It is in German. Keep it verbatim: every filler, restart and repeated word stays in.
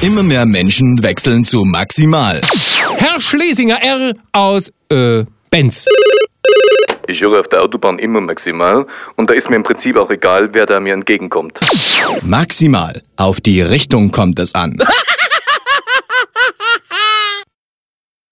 Immer mehr Menschen wechseln zu Maximal. Herr Schlesinger R. aus, äh, Benz. Ich höre auf der Autobahn immer Maximal und da ist mir im Prinzip auch egal, wer da mir entgegenkommt. Maximal. Auf die Richtung kommt es an.